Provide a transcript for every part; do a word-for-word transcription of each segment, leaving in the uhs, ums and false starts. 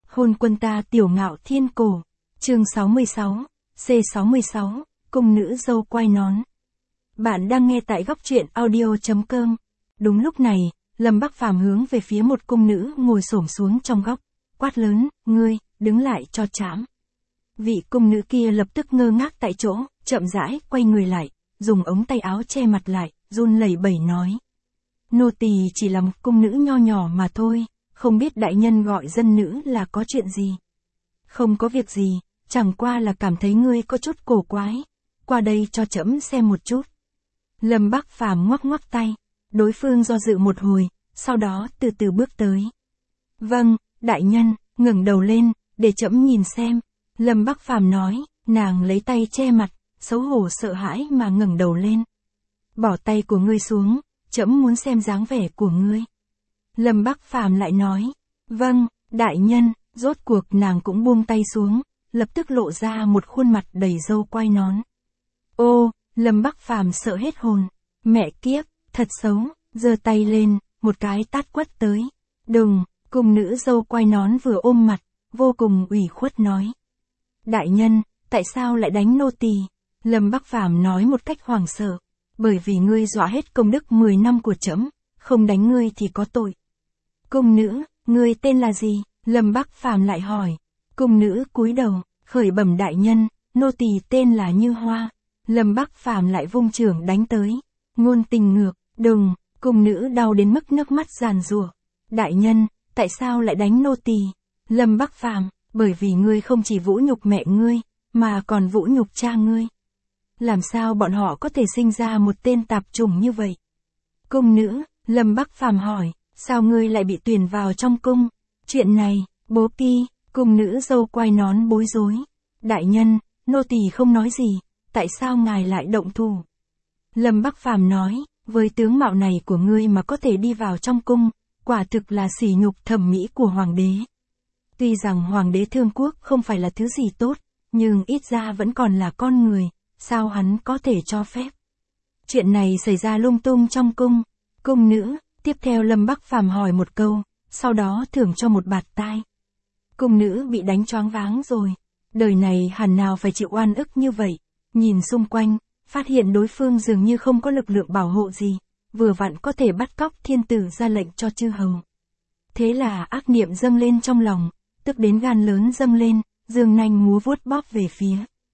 Hôn quân ta tiểu ngạo thiên cổ. Chương sáu mươi sáu, C sáu mươi sáu, cung nữ dâu quai nón. Bạn đang nghe tại góc truyện audio chấm com. Đúng lúc này, Lâm Bắc Phàm hướng về phía một cung nữ ngồi xổm xuống trong góc, quát lớn, ngươi, đứng lại cho trẫm. Vị cung nữ kia lập tức ngơ ngác tại chỗ, chậm rãi quay người lại, dùng ống tay áo che mặt lại, run lẩy bẩy nói. Nô tỳ chỉ là một cung nữ nho nhỏ mà thôi, không biết đại nhân gọi dân nữ là có chuyện gì. Không có việc gì, chẳng qua là cảm thấy ngươi có chút cổ quái, qua đây cho trẫm xem một chút. Lâm Bắc Phàm ngoắc ngoắc tay, đối phương do dự một hồi, sau đó từ từ bước tới. Vâng, đại nhân, ngẩng đầu lên, để trẫm nhìn xem. Lâm Bắc Phàm nói, nàng lấy tay che mặt, xấu hổ sợ hãi mà ngẩng đầu lên. Bỏ tay của ngươi xuống, trẫm muốn xem dáng vẻ của ngươi. Lâm Bắc Phàm lại nói, vâng, đại nhân, rốt cuộc nàng cũng buông tay xuống, lập tức lộ ra một khuôn mặt đầy râu quai nón. Ô, Lâm Bắc Phàm sợ hết hồn, mẹ kiếp, thật xấu, giơ tay lên, một cái tát quất tới. Đừng, cung nữ râu quai nón vừa ôm mặt, vô cùng ủy khuất nói. Đại nhân, tại sao lại đánh nô tỳ? Lâm Bắc Phàm nói một cách hoảng sợ, bởi vì ngươi dọa hết công đức mười năm của trẫm, không đánh ngươi thì có tội. Cung nữ, ngươi tên là gì? Lâm Bắc Phàm lại hỏi. Cung nữ cúi đầu, khởi bẩm đại nhân, nô tỳ tên là Như Hoa. Lâm Bắc Phàm lại vung chưởng đánh tới. Ngôn tình ngược, đừng, cung nữ đau đến mức nước mắt giàn giụa. Đại nhân, tại sao lại đánh nô tỳ? Lâm Bắc Phàm, bởi vì ngươi không chỉ vũ nhục mẹ ngươi, mà còn vũ nhục cha ngươi. Làm sao bọn họ có thể sinh ra một tên tạp chủng như vậy? Cung nữ, Lâm Bắc Phàm hỏi, sao ngươi lại bị tuyển vào trong cung? Chuyện này, bố Pi, cung nữ dâu quai nón bối rối. Đại nhân, nô tỳ không nói gì, tại sao ngài lại động thủ? Lâm Bắc Phàm nói, với tướng mạo này của ngươi mà có thể đi vào trong cung, quả thực là sỉ nhục thẩm mỹ của hoàng đế. Tuy rằng hoàng đế Thương Quốc không phải là thứ gì tốt, nhưng ít ra vẫn còn là con người, sao hắn có thể cho phép? Chuyện này xảy ra lung tung trong cung. Cung nữ, tiếp theo Lâm Bắc Phàm hỏi một câu, sau đó thưởng cho một bạt tai. Cung nữ bị đánh choáng váng rồi, đời này hẳn nào phải chịu oan ức như vậy. Nhìn xung quanh, phát hiện đối phương dường như không có lực lượng bảo hộ gì, vừa vặn có thể bắt cóc thiên tử ra lệnh cho chư hầu. Thế là ác niệm dâng lên trong lòng, tức đến gan lớn dâng lên, giương nanh múa vuốt bóp về phía.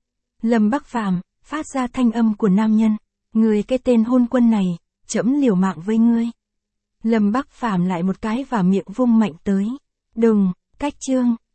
Lâm Bắc Phàm phát ra thanh âm của nam nhân, ngươi cái tên hôn quân này, trẫm liều mạng với ngươi. Lâm Bắc Phàm lại một cái vào miệng vung mạnh tới. Đừng, cách chương.